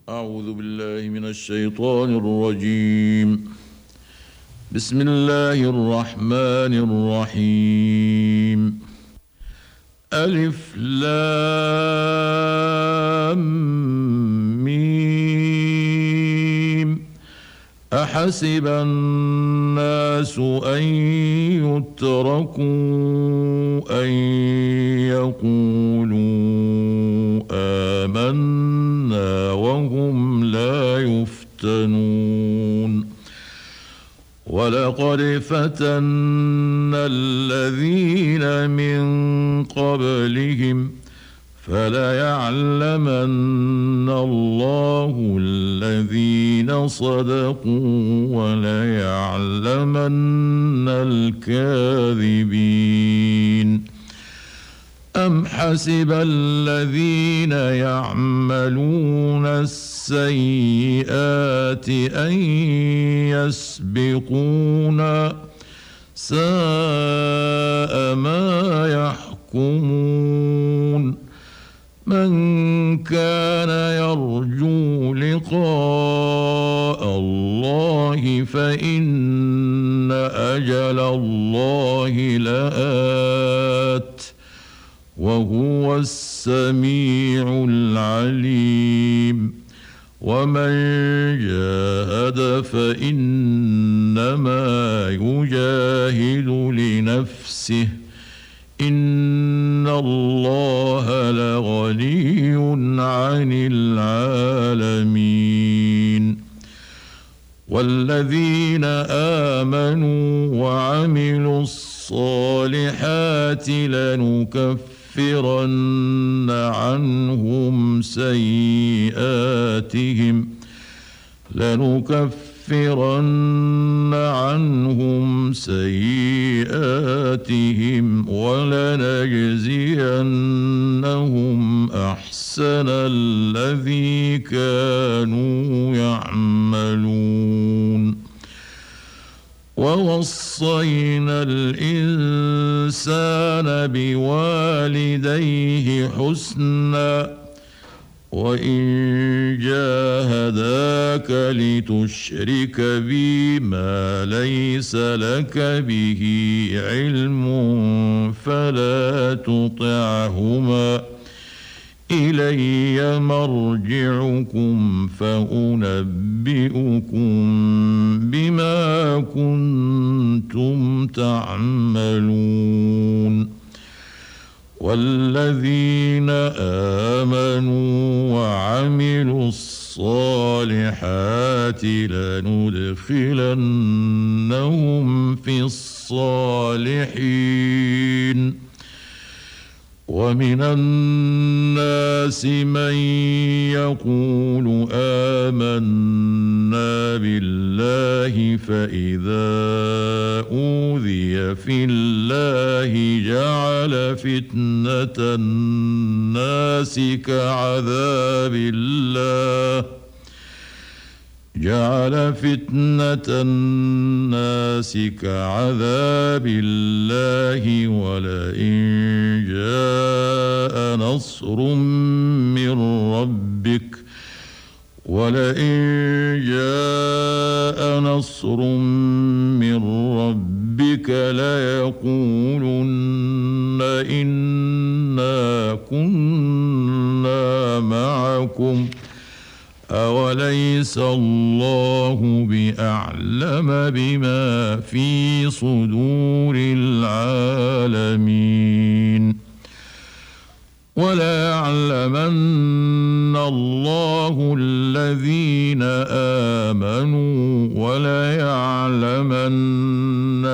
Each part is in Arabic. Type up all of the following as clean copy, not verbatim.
أعوذ بالله من الشيطان الرجيم. بسم الله الرحمن الرحيم. ألف لام ميم. أحسب الناس أن يتركوا أن يقولوا آمنا وهم لا يفتنون. ولقد فتنا الذين من قبلهم فليعلمن الله الذين صدقوا وليعلمن الكاذبين. أم حسب الذين يعملون السيئات أن يسبقونا ساء ما يحكمون. من كان يرجو لقاء الله فإن أجل الله لآت وهو السميع العليم. ومن جاهد فإنما يجاهد لنفسه إن الله لغني عن العالمين. والذين آمنوا وعملوا الصالحات لنكفرن عنهم سيئاتهم ولنجزينهم أحسن الذي كانوا يعملون. ووصينا الإنسان بوالديه حسنا وإن جاهداك لتشرك بي ما ليس لك به علم فلا تطعهما إلي مرجعكم فأنبئكم بما كنتم تعملون. والذين آمنوا وعملوا الصالحات لندخلنهم في الصالحين. ومن الناس من يقول آمنا بالله فإذا أوذي في الله جعل فتنة الناس كعذاب الله ولئن جاء نصر من ربك ليقولن إنا كنا معكم أوليس الله بأعلم بما في صدور العالمين. وليعلمن الله الذين آمنوا وليعلمن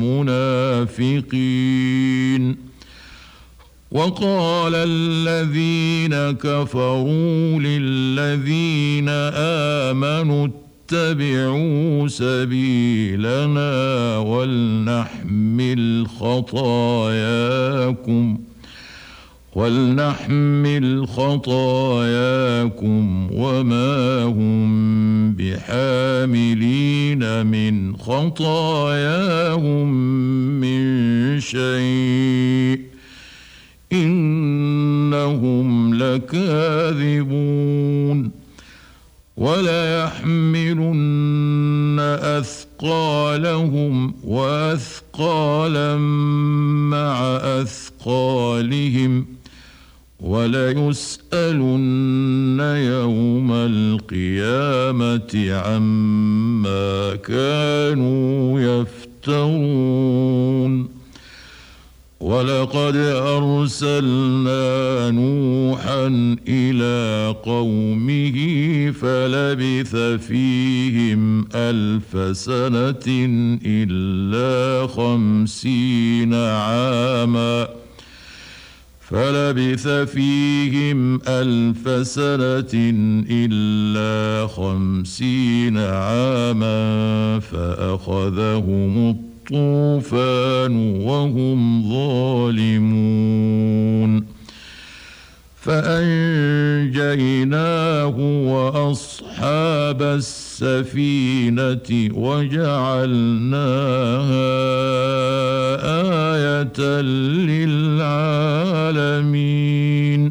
المنافقين. وقال الذين كفروا للذين آمنوا اتبعوا سبيلنا ولنحمل خطاياكم وما هم بحاملين من خطاياهم من شيء إنهم لكاذبون. وليحملن أثقالهم وأثقالا مع أثقالهم وليسألن يوم القيامة عما كانوا يفترون. ولقد أرسلنا نوحا إلى قومه فلبث فيهم 1000 سنة إلا 50 عاما فأخذهم الطوفان وهم ظالمون فأنجيناه وأصحاب السفينة وجعلناها آية للعالمين.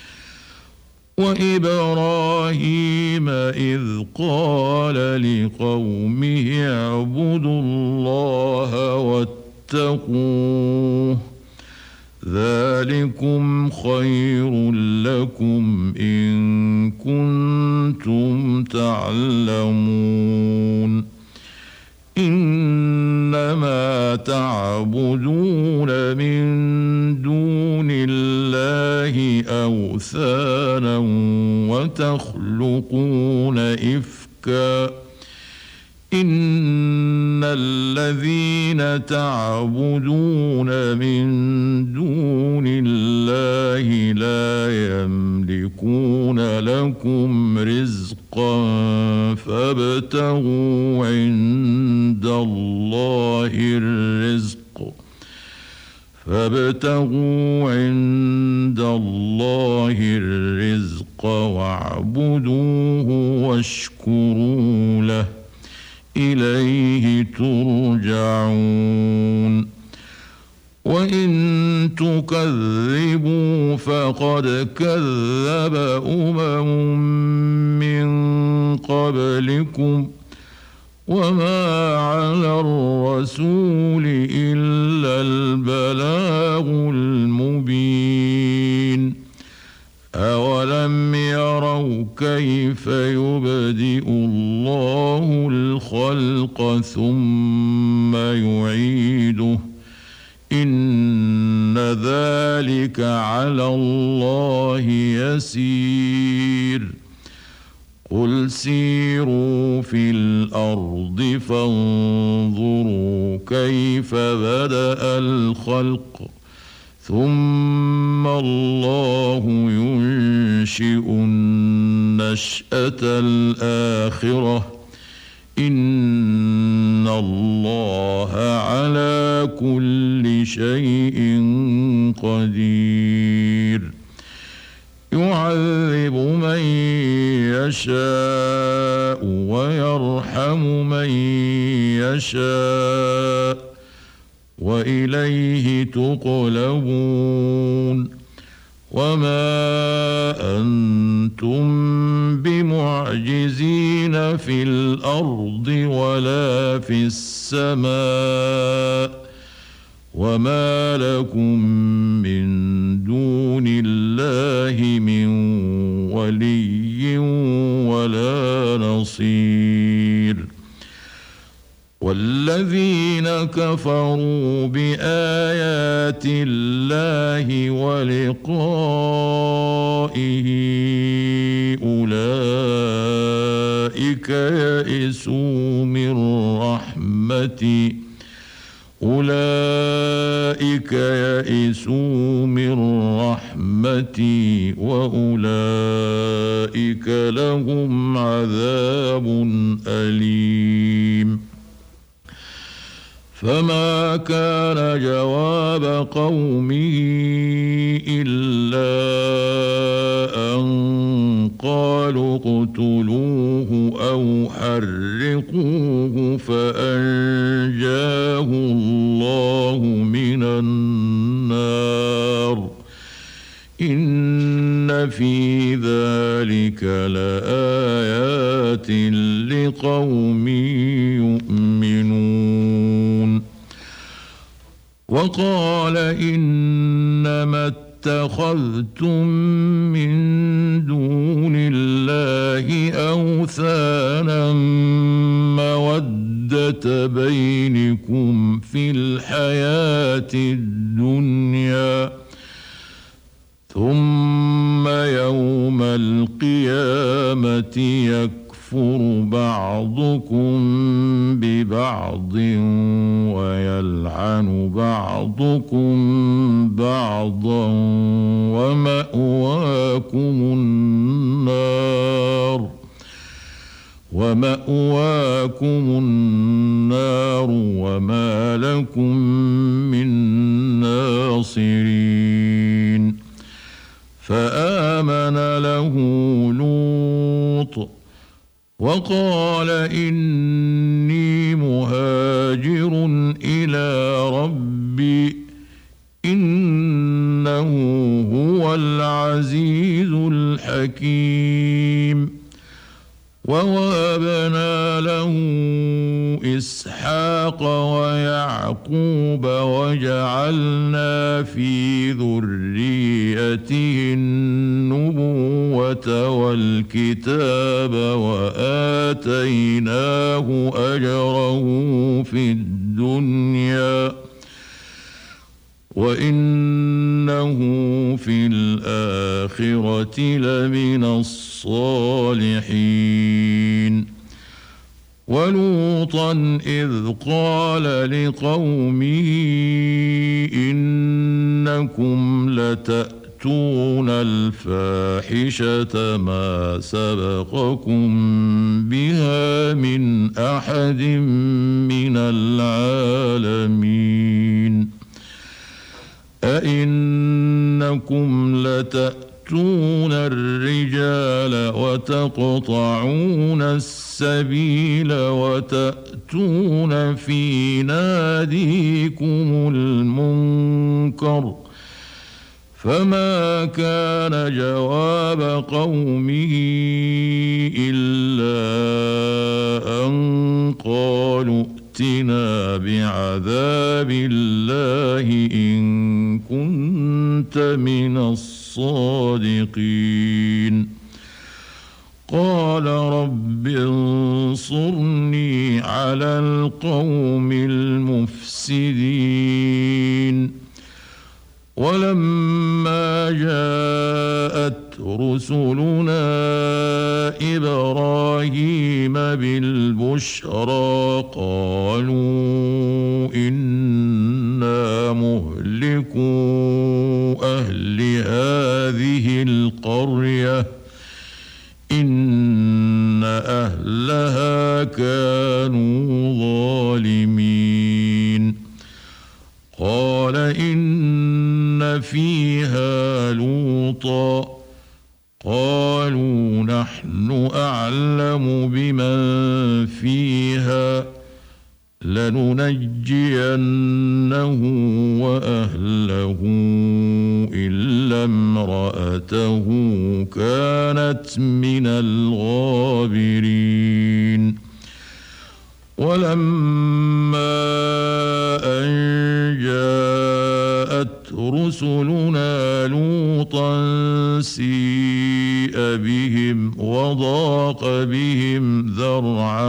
وإبراهيم إذ قال لقومه اعبدوا الله واتقوه ذلكم خير لكم إن كنتم تعلمون. إنما تعبدون من دون الله أوثانا وتخلقون إفكا إن الذين تعبدون من دون الله لا يملكون لكم رزقا فابتغوا عند الله الرزق واعبدوه واشكروا له إليه ترجعون. وإن تكذبوا فقد كذب من قبلكم وما على الرسول إلا البلاغ المبين. أولم يروا كيف يبدئ الله الخلق ثم يعيده إن ذلك على الله يسير. قل سيروا في الأرض فانظروا كيف بدأ الخلق ثم الله ينشئ النشأة الآخرة إن الله على كل شيء قدير. يعذب من يشاء ويرحم من يشاء وإليه تقلبون. وما أنتم بمعجزين في الأرض ولا في السماء وما لكم من دون الله من ولي ولا نصير. والذين كفروا بآيات الله ولقائه أولئك يئسوا من رحمتي وأولئك لهم عذاب أليم. فما كان جواب قومه إلا أن قالوا اقتلوه أو حرقوه فأنجاه الله من النار إن في ذلك لآيات آيات لقوم يؤمنون. وقال إنما اتخذتم من دون الله أوثانا مودة بينكم في الحياة الدنيا ثم يوم القيامة يكفر بعضكم ببعض ويلعن بعضكم بعضا ومأواكم النار وما لكم من ناصرين. فآمن له لوط وقال إني مهاجر إلى ربي إنه هو العزيز الحكيم. ووهبنا له إسحاق ويعقوب وجعلنا في ذريته النبوة والكتاب وآتيناه أجره في الدنيا وإنه في الآخرة لمن الصالحين. ولوطا إذ قال لقومه إنكم لتأتون الفاحشة ما سبقكم بها من أحد من العالمين. أئنكم لتأتون الرجال وتقطعون السبيل وتأتون في ناديكم المنكر. فما كان جواب قومه إلا أن قالوا ائتنا بعذاب الله إن كنت من الصادقين. قال رب انصرني على القوم المفسدين. ولما جاءت رسلنا إبراهيم بالبشرى قالوا إنا مهلكو أهل هذه القرية إن أهلها كانوا ظالمين. قال إن فيها لوطا قالوا نحن أعلم بمن فيها لننجينه وأهله إلا امرأته كانت من الغابرين. ولما أن جاءت رسلنا لوطا سيء بهم وضاق بهم ذرعا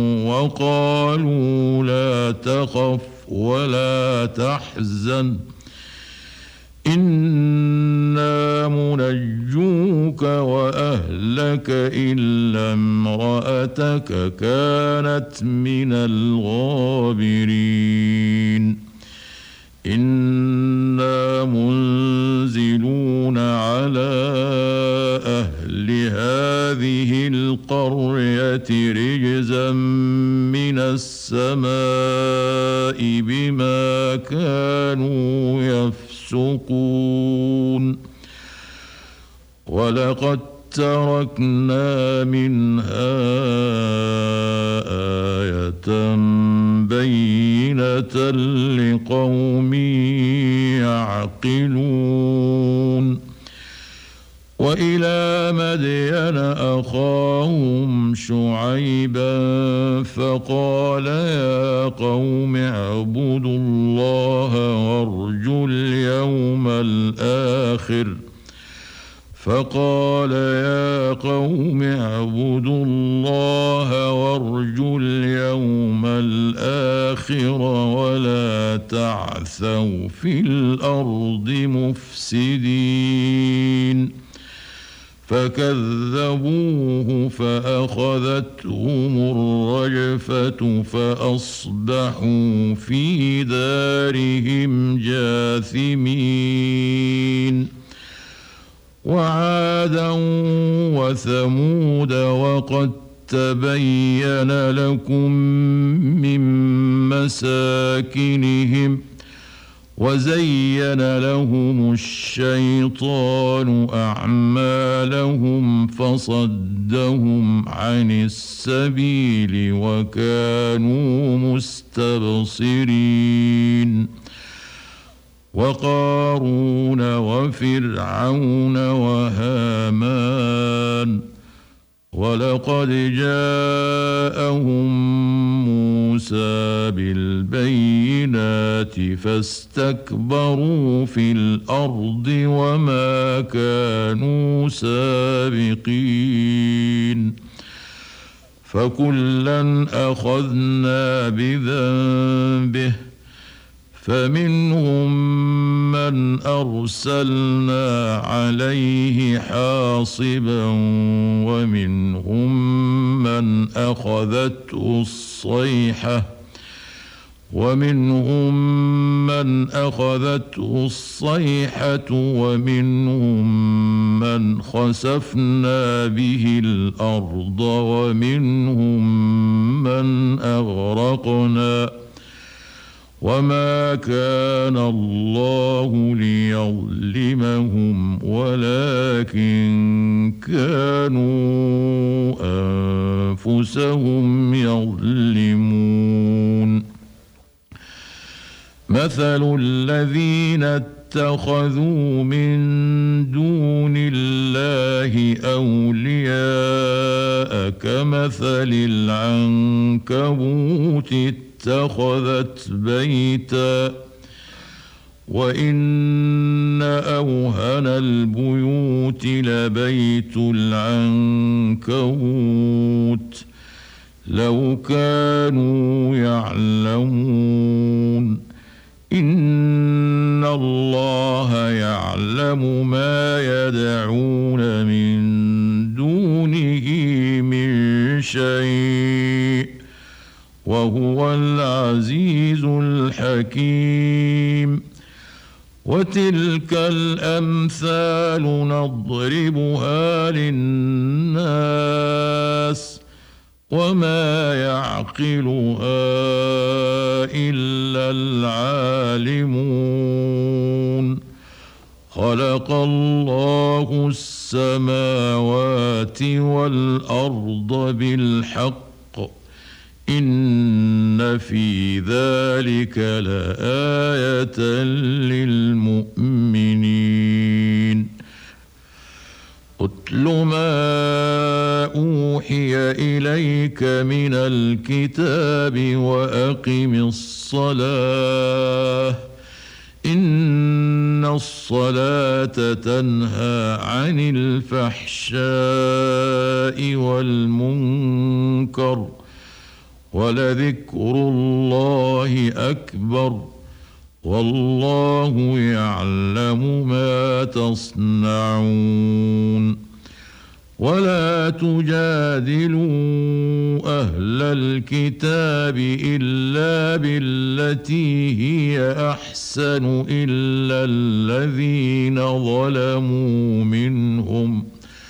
وقالوا لا تخف ولا تحزن إنا منجوك وأهلك إلا امرأتك كانت من الغابرين. إنا منزلون على أهل هذه القرية رجزا من السماء بما كانوا يفسقون. ولقد تركنا منها آية بينة لقوم يعقلون. وإلى مدين أخاهم لهم شعيبا فقال يا قوم اعبدوا الله وارجوا اليوم الآخر ولا تعثوا في الأرض مفسدين فكذبوه فأخذتهم الرجفة فأصبحوا في دارهم جاثمين وعادا وثمود وقد تبين لكم من مساكنهم وزين لهم الشيطان أعمالهم فصدهم عن السبيل وكانوا مستبصرين وقارون وفرعون وهامان ولقد جاءهم موسى بالبينات فاستكبروا في الأرض وما كانوا سابقين فكلا أخذنا بذنبه فمنهم من أرسلنا عليه حاصبا ومنهم من أخذته الصيحة ومنهم من خسفنا به الأرض ومنهم من أغرقنا وما كان الله ليظلمهم ولكن كانوا أنفسهم يظلمون مثل الذين اتخذوا من دون الله أولياء كمثل العنكبوت اتخذت بيتا وإن أوهن البيوت لبيت العنكبوت لو كانوا يعلمون إن الله يعلم ما يدعون من دونه من شيء وهو العزيز الحكيم وتلك الأمثال نضربها للناس وما يعقلها إلا العالمون خلق الله السماوات والأرض بالحق إن في ذلك لآية للمؤمنين أتل ما أوحي إليك من الكتاب وأقم الصلاة إن الصلاة تنهى عن الفحشاء والمنكر ولذكر الله أكبر والله يعلم ما تصنعون ولا تجادلوا أهل الكتاب إلا بالتي هي أحسن إلا الذين ظلموا منهم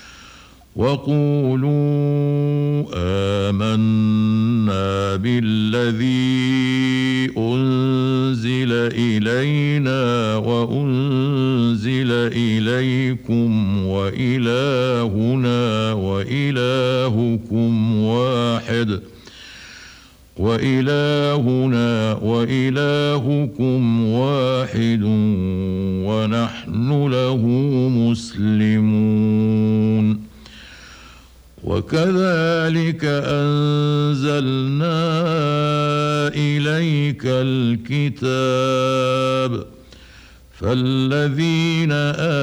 وقولوا آمنا بالذي أنزل إلينا وأنزل إليكم وإلهنا وإلهكم واحد ونحن له مسلمون وكذلك أنزلنا إليك الكتاب فالذين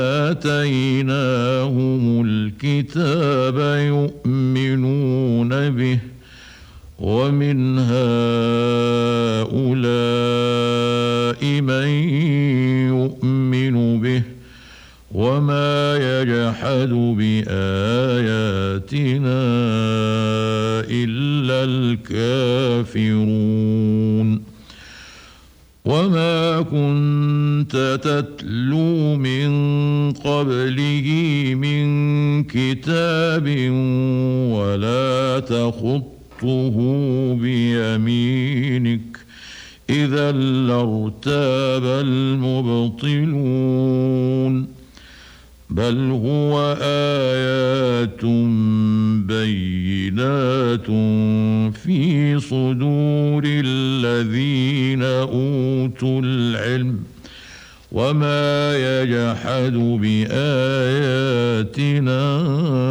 آتيناهم الكتاب يؤمنون به ومن هؤلاء من يؤمن به وما يجحد بآياتنا إلا الكافرون وما كنت تتلو من قبله من كتاب ولا تخطه بيمينك إذا لارتاب المبطلون بل هو آيات بينات في صدور الذين أوتوا العلم وما يجحد بآياتنا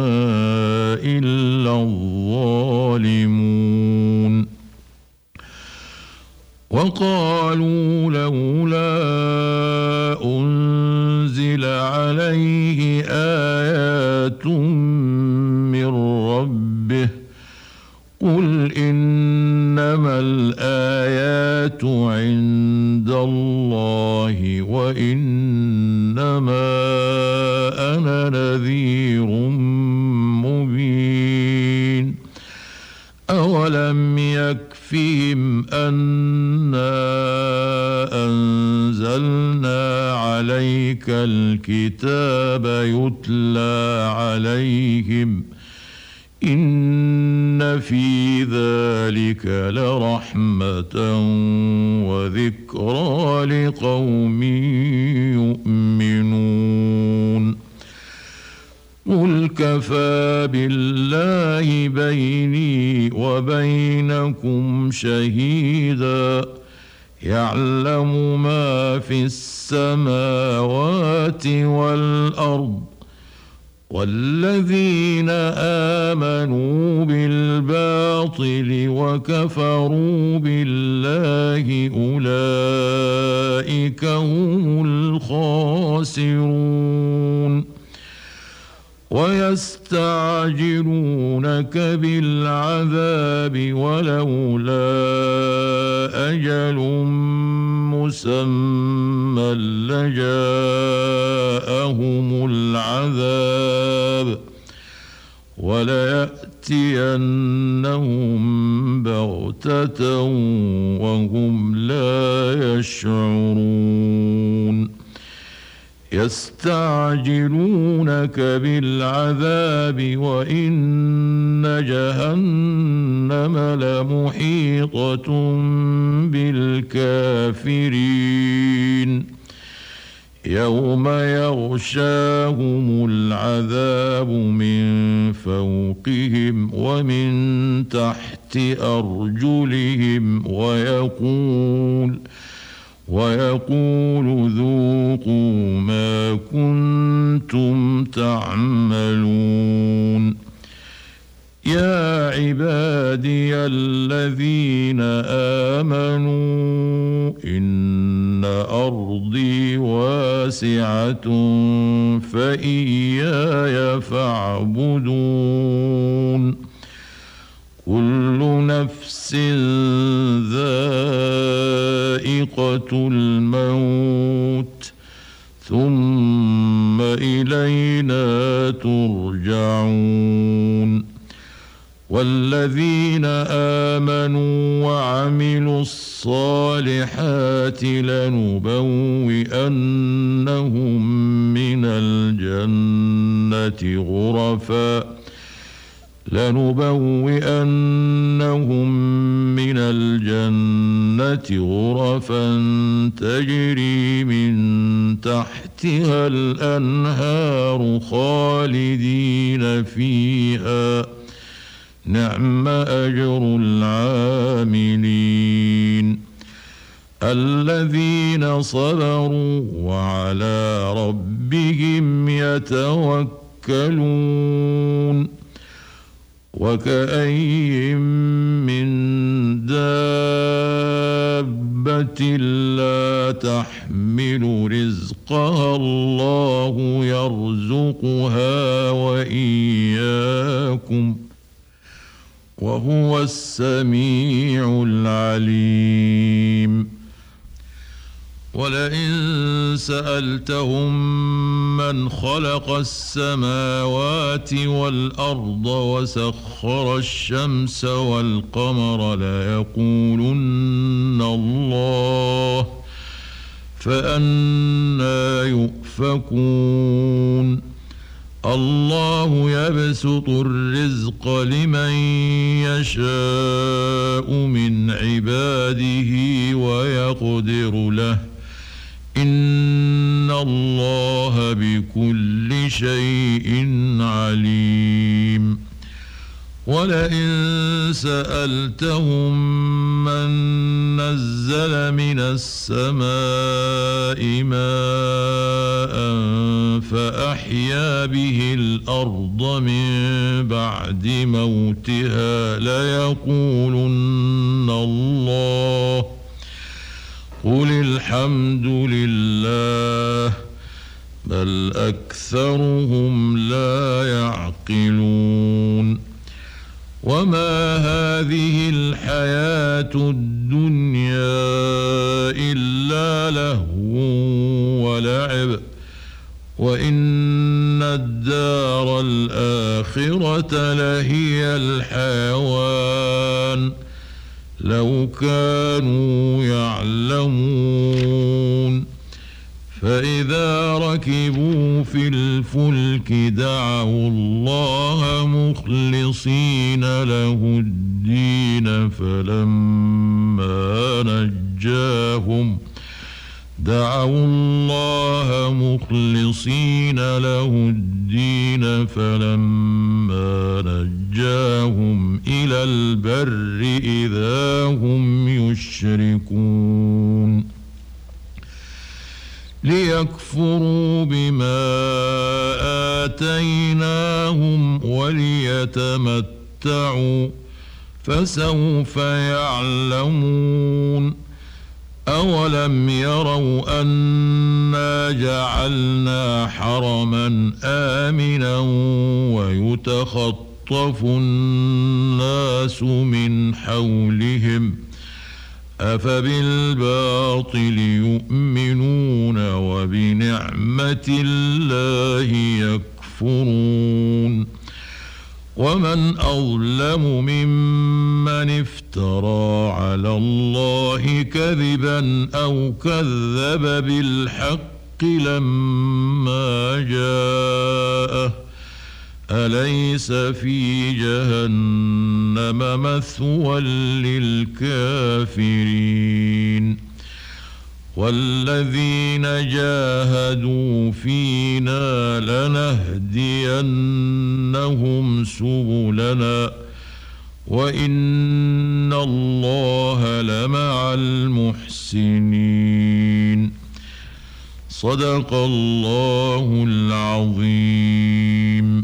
إلا الظالمون وقالوا لولا أنزل عليه آيات من ربه قل إنما الآيات عند الله وإنما أنا نذير مبين أولم يكفهم أنا أنزلنا عليك الكتاب يتلى عليهم إن في ذلك لرحمة وذكرى لقوم يؤمنون قل كفى بالله بيني وبينكم شهيدا يعلم ما في السماوات والأرض والذين آمنوا بالباطل وكفروا بالله أولئك هم الخاسرون ويستعجلونك بالعذاب ولولا أجل مسمى لجاءهم العذاب وليأتينهم بغتة وهم لا يشعرون يستعجلونك بالعذاب وإن جهنم لمحيطة بالكافرين يوم يغشاهم العذاب من فوقهم ومن تحت أرجلهم ويقول ذوقوا ما كنتم تعملون يا عبادي الذين آمنوا إن أرضي واسعة فإياي فاعبدون كل نفس ذائقة الموت ثم إلينا ترجعون والذين آمنوا وعملوا الصالحات لنبوئنهم من الجنة غرفا تجري من تحتها الأنهار خالدين فيها نعم أجر العاملين الذين صبروا وعلى ربهم يتوكلون وكأي من دابة لا تحمل رزقها الله يرزقها وإياكم وهو السميع العليم ولئن سألتهم من خلق السماوات والأرض وسخر الشمس والقمر ليقولن الله فأنى يؤفكون الله يبسط الرزق لمن يشاء من عباده ويقدر له إن الله بكل شيء عليم ولئن سألتهم من نزل من السماء ماء فأحيا به الأرض من بعد موتها ليقولن الله قل الحمد لله بل أكثرهم لا يعقلون وما هذه الحياة الدنيا إلا لهو ولعب وإن الدار الآخرة لهي الحيوان لو كانوا يعلمون فإذا ركبوا في الفلك دعوا الله مخلصين له الدين فلما نجاهم فلما نجاهم إلى البر إذا هم يشركون ليكفروا بما آتيناهم وليتمتعوا فسوف يعلمون أولم يروا أنا جعلنا حرما آمنا ويتخطف الناس من حولهم أفبالباطل يؤمنون وبنعمة الله يكفرون ومن أظلم ممن افترى على الله كذبا أو كذب بالحق لما جاءه أليس في جهنم مثوى للكافرين والذين جاهدوا فينا لنهدينهم سبلنا وإن الله لمع المحسنين صدق الله العظيم.